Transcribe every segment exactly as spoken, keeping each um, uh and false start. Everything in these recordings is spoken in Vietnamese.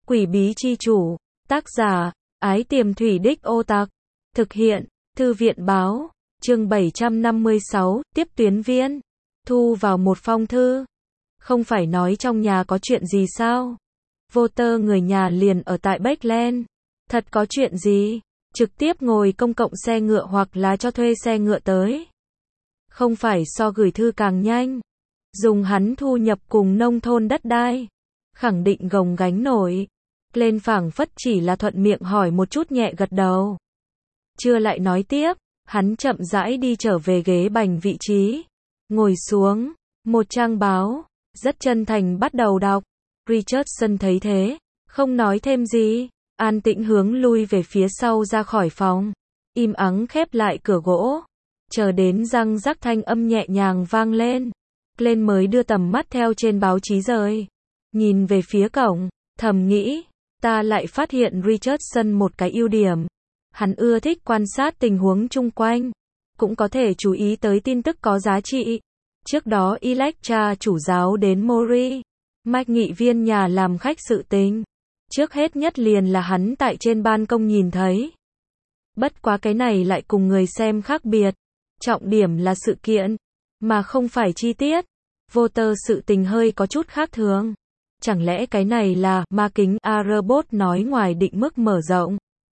Quỷ bí chi chủ, tác giả, Ái Tiềm Thủy Đích Ô Tặc, thực hiện, Thư viện báo, chương bảy trăm năm mươi sáu, tiếp tuyến viên, thu vào một phong thư. Không phải nói trong nhà có chuyện gì sao? Voter người nhà liền ở tại Beckland. Thật có chuyện gì? Trực tiếp ngồi công cộng xe ngựa hoặc là cho thuê xe ngựa tới. Không phải so gửi thư càng nhanh. Dùng hắn thu nhập cùng nông thôn đất đai. Khẳng định gồng gánh nổi. Lên phảng phất chỉ là thuận miệng hỏi một chút nhẹ gật đầu. Chưa lại nói tiếp, hắn chậm rãi đi trở về ghế bành vị trí. Ngồi xuống, một trang báo, rất chân thành bắt đầu đọc. Richardson thấy thế, không nói thêm gì, an tĩnh hướng lui về phía sau ra khỏi phòng. Im ắng khép lại cửa gỗ. Chờ đến răng rắc thanh âm nhẹ nhàng vang lên. Lên mới đưa tầm mắt theo trên báo chí rời. Nhìn về phía cổng, thầm nghĩ, ta lại phát hiện Richardson một cái ưu điểm. Hắn ưa thích quan sát tình huống chung quanh, cũng có thể chú ý tới tin tức có giá trị. Trước đó Electra chủ giáo đến Mori, Mike nghị viên nhà làm khách sự tình. Trước hết nhất liền là hắn tại trên ban công nhìn thấy. Bất quá cái này lại cùng người xem khác biệt. Trọng điểm là sự kiện, mà không phải chi tiết. Voter sự tình hơi có chút khác thường. Chẳng lẽ cái này là ma kính A-robot nói ngoài định mức mở rộng?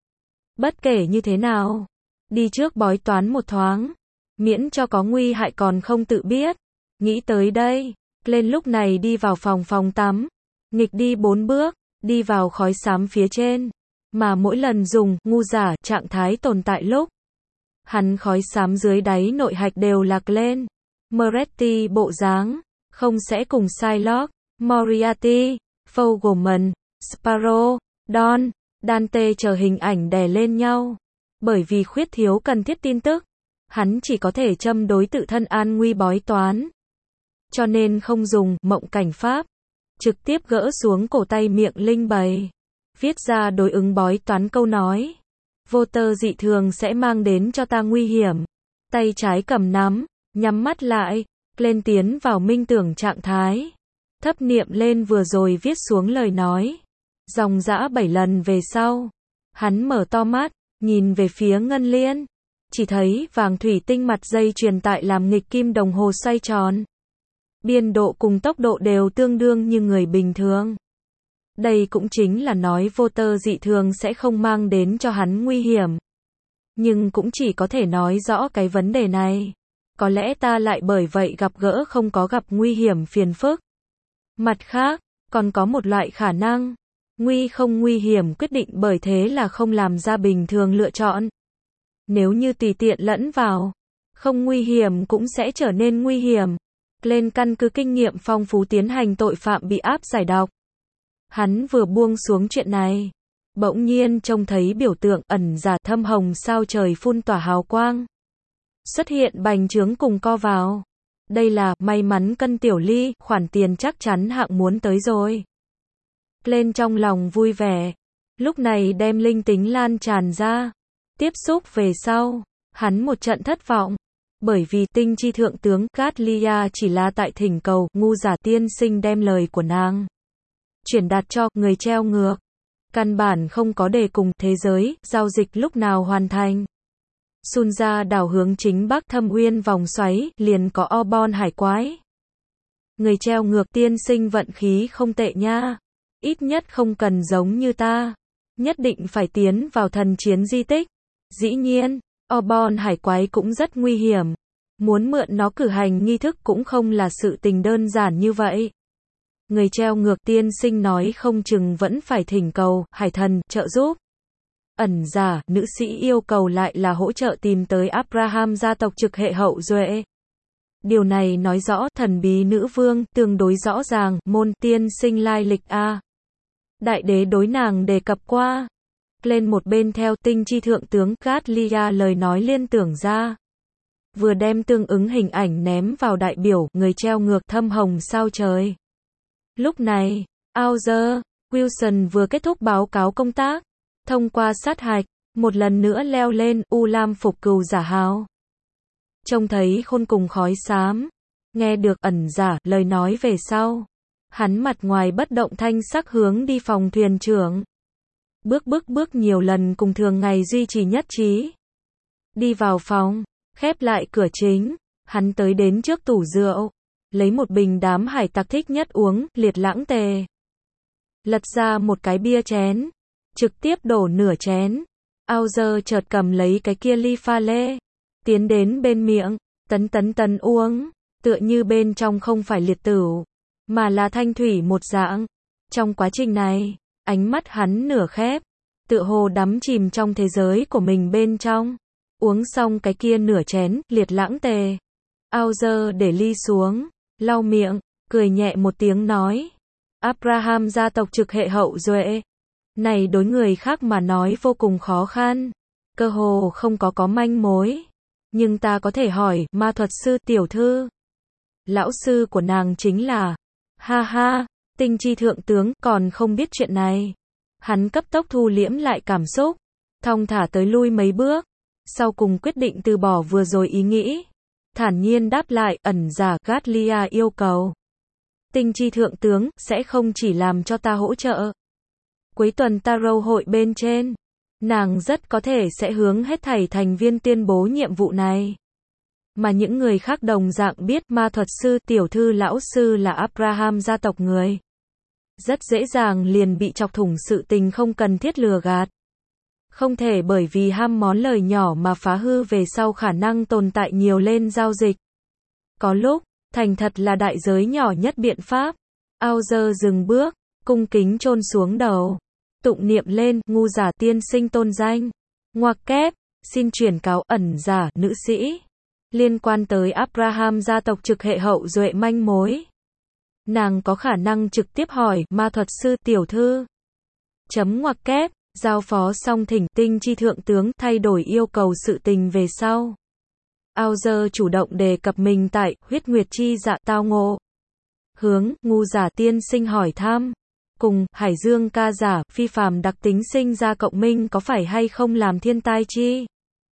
Bất kể như thế nào, đi trước bói toán một thoáng, miễn cho có nguy hại còn không tự biết. Nghĩ tới đây, lên lúc này đi vào phòng phòng tắm, nghịch đi bốn bước, đi vào khói xám phía trên, mà mỗi lần dùng ngu giả trạng thái tồn tại lúc, hắn khói xám dưới đáy nội hạch đều lạc lên. Moretti bộ dáng, không sẽ cùng Psylocke, Moriarty, Fogelman, Sparrow, Don, Dante chờ hình ảnh đè lên nhau. Bởi vì khuyết thiếu cần thiết tin tức, hắn chỉ có thể châm đối tự thân an nguy bói toán. Cho nên không dùng mộng cảnh pháp, trực tiếp gỡ xuống cổ tay miệng linh bày, viết ra đối ứng bói toán câu nói. Voter dị thường sẽ mang đến cho ta nguy hiểm. Tay trái cầm nắm, nhắm mắt lại, lên tiến vào minh tưởng trạng thái. Thấp niệm lên vừa rồi viết xuống lời nói. Dòng dã bảy lần về sau, hắn mở to mắt, nhìn về phía ngân liên. Chỉ thấy vàng thủy tinh mặt dây truyền tại làm nghịch kim đồng hồ xoay tròn. Biên độ cùng tốc độ đều tương đương như người bình thường. Đây cũng chính là nói Voter dị thường sẽ không mang đến cho hắn nguy hiểm. Nhưng cũng chỉ có thể nói rõ cái vấn đề này. Có lẽ ta lại bởi vậy gặp gỡ không có gặp nguy hiểm phiền phức. Mặt khác, còn có một loại khả năng. Nguy không nguy hiểm quyết định bởi thế là không làm ra bình thường lựa chọn. Nếu như tùy tiện lẫn vào, không nguy hiểm cũng sẽ trở nên nguy hiểm. Lên căn cứ kinh nghiệm phong phú tiến hành tội phạm bị áp giải độc. Hắn vừa buông xuống chuyện này, bỗng nhiên trông thấy biểu tượng ẩn giả thâm hồng sao trời phun tỏa hào quang. Xuất hiện bành trướng cùng co vào. Đây là may mắn cân tiểu ly, khoản tiền chắc chắn hạng muốn tới rồi. Lên trong lòng vui vẻ, lúc này đem linh tính lan tràn ra. Tiếp xúc về sau, hắn một trận thất vọng. Bởi vì tinh chi thượng tướng Gatlia chỉ là tại thỉnh cầu ngu giả tiên sinh đem lời của nàng chuyển đạt cho người treo ngược. Căn bản không có đề cùng thế giới, giao dịch lúc nào hoàn thành. Sun ra đảo hướng chính bắc thâm uyên vòng xoáy, liền có Obon hải quái. Người treo ngược tiên sinh vận khí không tệ nha. Ít nhất không cần giống như ta. Nhất định phải tiến vào thần chiến di tích. Dĩ nhiên, Obon hải quái cũng rất nguy hiểm. Muốn mượn nó cử hành nghi thức cũng không là sự tình đơn giản như vậy. Người treo ngược tiên sinh nói không chừng vẫn phải thỉnh cầu hải thần trợ giúp. Ẩn giả, nữ sĩ yêu cầu lại là hỗ trợ tìm tới Abraham gia tộc trực hệ hậu duệ. Điều này nói rõ thần bí nữ vương tương đối rõ ràng, môn tiên sinh lai lịch a. Đại đế đối nàng đề cập qua. Lên một bên theo tinh chi thượng tướng Gatlia lời nói liên tưởng ra. Vừa đem tương ứng hình ảnh ném vào đại biểu người treo ngược thâm hồng sao trời. Lúc này, Auger, Wilson vừa kết thúc báo cáo công tác. Thông qua sát hạch, một lần nữa leo lên U Lam phục cừu giả hào. Trông thấy khôn cùng khói xám, nghe được ẩn giả lời nói về sau. Hắn mặt ngoài bất động thanh sắc hướng đi phòng thuyền trưởng. Bước bước bước nhiều lần cùng thường ngày duy trì nhất trí. Đi vào phòng, khép lại cửa chính, hắn tới đến trước tủ rượu, lấy một bình đám hải tặc thích nhất uống, liệt lãng tề. Lật ra một cái bia chén, trực tiếp đổ nửa chén. Auger chợt cầm lấy cái kia ly pha lê, tiến đến bên miệng, tấn tấn tấn uống, tựa như bên trong không phải liệt tửu, mà là thanh thủy một dạng. Trong quá trình này, ánh mắt hắn nửa khép, tựa hồ đắm chìm trong thế giới của mình bên trong. Uống xong cái kia nửa chén, liệt lãng tề. Auger để ly xuống, lau miệng, cười nhẹ một tiếng nói. Abraham gia tộc trực hệ hậu duệ. Này đối người khác mà nói vô cùng khó khăn. Cơ hồ không có có manh mối. Nhưng ta có thể hỏi, ma thuật sư tiểu thư. Lão sư của nàng chính là, ha ha, tinh chi thượng tướng, còn không biết chuyện này. Hắn cấp tốc thu liễm lại cảm xúc, thong thả tới lui mấy bước, sau cùng quyết định từ bỏ vừa rồi ý nghĩ. Thản nhiên đáp lại, ẩn giả Gatlia yêu cầu. Tinh chi thượng tướng, sẽ không chỉ làm cho ta hỗ trợ. Cuối tuần Tarot hội bên trên, nàng rất có thể sẽ hướng hết thảy thành viên tuyên bố nhiệm vụ này. Mà những người khác đồng dạng biết ma thuật sư tiểu thư lão sư là Abraham gia tộc người. Rất dễ dàng liền bị chọc thủng sự tình không cần thiết lừa gạt. Không thể bởi vì ham món lời nhỏ mà phá hư về sau khả năng tồn tại nhiều lên giao dịch. Có lúc, thành thật là đại giới nhỏ nhất biện pháp. Auger dừng bước, cung kính chôn xuống đầu. Tụng niệm lên, ngu giả tiên sinh tôn danh. Ngoặc kép, xin chuyển cáo ẩn giả, nữ sĩ. Liên quan tới Abraham gia tộc trực hệ hậu duệ manh mối. Nàng có khả năng trực tiếp hỏi, ma thuật sư tiểu thư. Chấm ngoặc kép, giao phó xong thỉnh tinh chi thượng tướng thay đổi yêu cầu sự tình về sau. Auger chủ động đề cập mình tại huyết nguyệt chi dạ tao ngộ. Hướng, ngu giả tiên sinh hỏi thăm. Cùng, hải dương ca giả, phi phàm đặc tính sinh ra cộng minh có phải hay không làm thiên tai chi.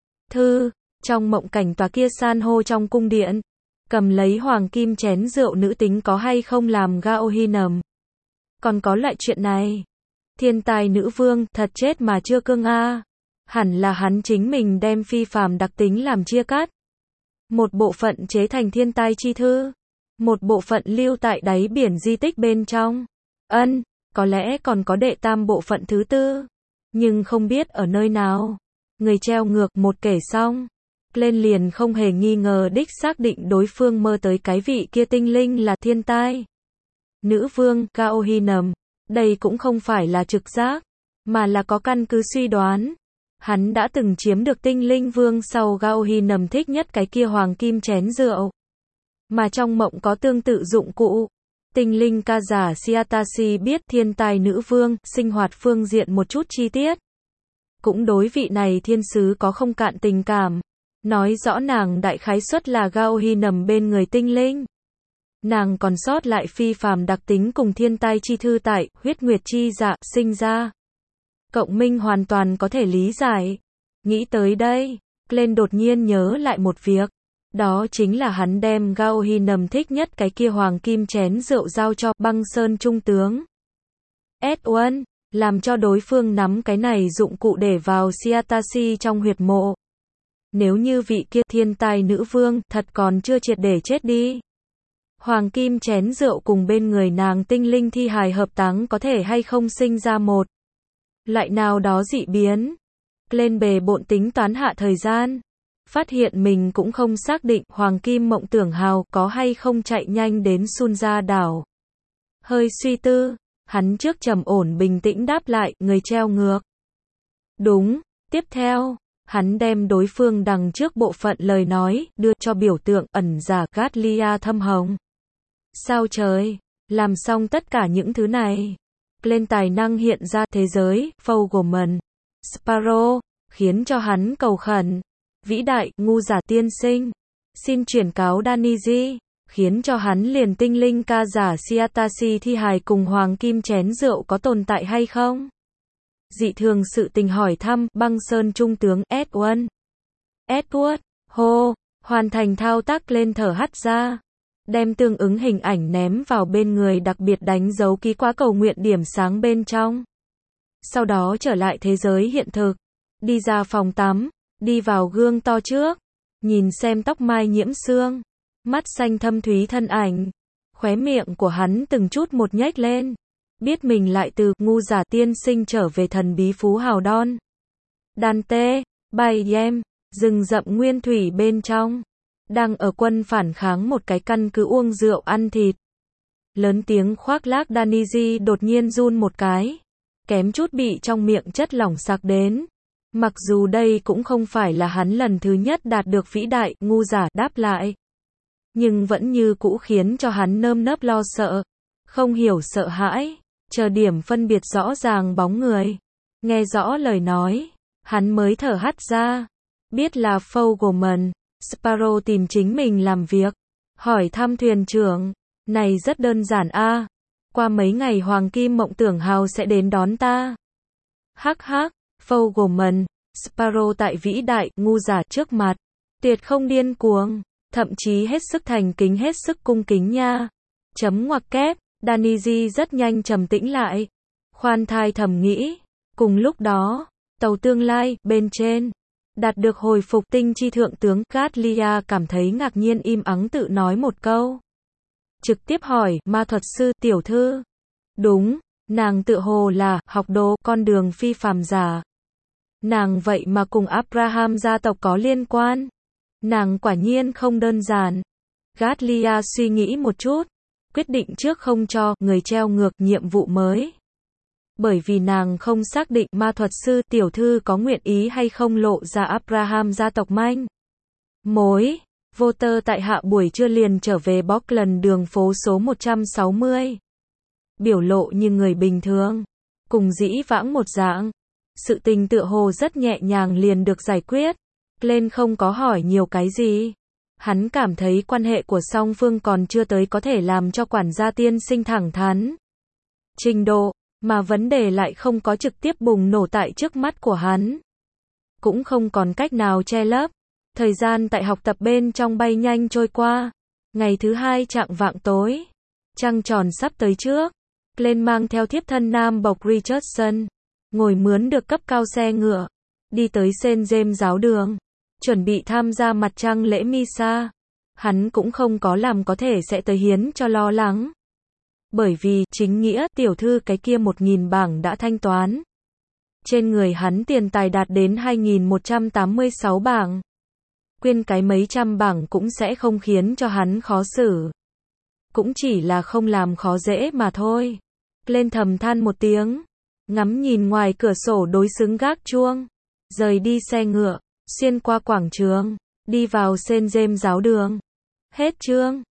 Thư, trong mộng cảnh tòa kia san hô trong cung điện. Cầm lấy hoàng kim chén rượu nữ tính có hay không làm Gaohinam. Còn có lại chuyện này. Thiên tài nữ vương, thật chết mà chưa cương a. Hẳn là hắn chính mình đem phi phàm đặc tính làm chia cắt. Một bộ phận chế thành thiên tai chi thư. Một bộ phận lưu tại đáy biển di tích bên trong. Ân, có lẽ còn có đệ tam bộ phận thứ tư. Nhưng không biết ở nơi nào. Người treo ngược một kể xong. Lên liền không hề nghi ngờ đích xác định đối phương mơ tới cái vị kia tinh linh là thiên tai. Nữ vương, Gaohinam. Đây cũng không phải là trực giác, mà là có căn cứ suy đoán. Hắn đã từng chiếm được tinh linh vương sau Gaohinam thích nhất cái kia hoàng kim chén rượu. Mà trong mộng có tương tự dụng cụ. Tinh linh ca giả Siatashi biết thiên tài nữ vương, sinh hoạt phương diện một chút chi tiết. Cũng đối vị này thiên sứ có không cạn tình cảm. Nói rõ nàng đại khái suất là Gaohinam bên người tinh linh. Nàng còn sót lại phi phàm đặc tính cùng thiên tai chi thư tại huyết nguyệt chi dạ sinh ra. Cộng minh hoàn toàn có thể lý giải. Nghĩ tới đây, Glenn đột nhiên nhớ lại một việc. Đó chính là hắn đem Gaohinam thích nhất cái kia hoàng kim chén rượu giao cho băng sơn trung tướng. Edwin, làm cho đối phương nắm cái này dụng cụ để vào Siatashi trong huyệt mộ. Nếu như vị kia thiên tai nữ vương thật còn chưa triệt để chết đi. Hoàng kim chén rượu cùng bên người nàng tinh linh thi hài hợp táng có thể hay không sinh ra một loại nào đó dị biến. Lên bề bộn tính toán hạ thời gian. Phát hiện mình cũng không xác định hoàng kim mộng tưởng hào có hay không chạy nhanh đến Sunja đảo. Hơi suy tư, hắn trước trầm ổn bình tĩnh đáp lại, người treo ngược. Đúng, tiếp theo, hắn đem đối phương đằng trước bộ phận lời nói, đưa cho biểu tượng ẩn giả Gatlia thâm hồng. Sao trời, làm xong tất cả những thứ này. Lên tài năng hiện ra thế giới, Fogelman, Sparrow, khiến cho hắn cầu khẩn. Vĩ đại, ngu giả tiên sinh. Xin chuyển cáo Daniji, khiến cho hắn liền tinh linh ca giả Siatashi thi hài cùng hoàng kim chén rượu có tồn tại hay không? Dị thường sự tình hỏi thăm, băng sơn trung tướng Edwin. Edward, hô, hoàn thành thao tác lên thở hắt ra. đem tương ứng hình ảnh ném vào bên người, đặc biệt đánh dấu ký quá cầu nguyện điểm sáng bên trong. Sau đó trở lại thế giới hiện thực, đi ra phòng tắm, đi vào gương to trước, nhìn xem tóc mai nhiễm sương, mắt xanh thâm thúy thân ảnh, khóe miệng của hắn từng chút một nhếch lên, biết mình lại từ ngu giả tiên sinh trở về thần bí phú hào Don Dante, Bayem, rừng rậm nguyên thủy bên trong, đang ở quân phản kháng một cái căn cứ uống rượu ăn thịt. Lớn tiếng khoác lác Daniji đột nhiên run một cái, kém chút bị trong miệng chất lỏng sặc đến. Mặc dù đây cũng không phải là hắn lần thứ nhất đạt được vĩ đại, ngu giả đáp lại, nhưng vẫn như cũ khiến cho hắn nơm nớp lo sợ, không hiểu sợ hãi, chờ điểm phân biệt rõ ràng bóng người, nghe rõ lời nói, hắn mới thở hắt ra, biết là Fogelman, Sparrow tìm chính mình làm việc, hỏi thăm thuyền trưởng, này rất đơn giản a, qua mấy ngày Hoàng Kim Mộng Tưởng Hào sẽ đến đón ta. Hắc hắc, Fogelman, Sparrow tại vĩ đại, ngu giả trước mặt, tuyệt không điên cuồng, thậm chí hết sức thành kính, hết sức cung kính nha. Chấm ngoặc kép, Daniji rất nhanh trầm tĩnh lại, khoan thai thầm nghĩ, cùng lúc đó, tàu tương lai, bên trên, đạt được hồi phục tinh chi thượng tướng, Gatlia cảm thấy ngạc nhiên im ắng tự nói một câu. Trực tiếp hỏi, ma thuật sư, tiểu thư. Đúng, nàng tự hồ là, học đồ, con đường phi phàm giả. Nàng vậy mà cùng Abraham gia tộc có liên quan. Nàng quả nhiên không đơn giản. Gatlia suy nghĩ một chút, quyết định trước không cho người treo ngược nhiệm vụ mới. Bởi vì nàng không xác định ma thuật sư tiểu thư có nguyện ý hay không lộ ra Abraham gia tộc manh mối. Voter tại hạ buổi trưa liền trở về Bockland đường phố số một trăm sáu mươi. Biểu lộ như người bình thường, cùng dĩ vãng một dạng. Sự tình tựa hồ rất nhẹ nhàng liền được giải quyết. Glenn không có hỏi nhiều cái gì. Hắn cảm thấy quan hệ của song phương còn chưa tới có thể làm cho quản gia tiên sinh thẳng thắn trình độ, mà vấn đề lại không có trực tiếp bùng nổ tại trước mắt của hắn. Cũng không còn cách nào che lấp. Thời gian tại học tập bên trong bay nhanh trôi qua. Ngày thứ hai chạng vạng tối, trăng tròn sắp tới trước, Glenn mang theo thiếp thân nam bộc Richardson, ngồi mướn được cấp cao xe ngựa, đi tới Saint James giáo đường, chuẩn bị tham gia mặt trăng lễ Misa. Hắn cũng không có làm có thể sẽ tới hiến cho lo lắng. Bởi vì, chính nghĩa, tiểu thư cái kia một nghìn bảng đã thanh toán. Trên người hắn tiền tài đạt đến hai nghìn một trăm tám mươi sáu bảng. Quyên cái mấy trăm bảng cũng sẽ không khiến cho hắn khó xử. Cũng chỉ là không làm khó dễ mà thôi. Lên thầm than một tiếng, ngắm nhìn ngoài cửa sổ đối xứng gác chuông, rời đi xe ngựa, xuyên qua quảng trường, đi vào Saint James giáo đường. Hết chương.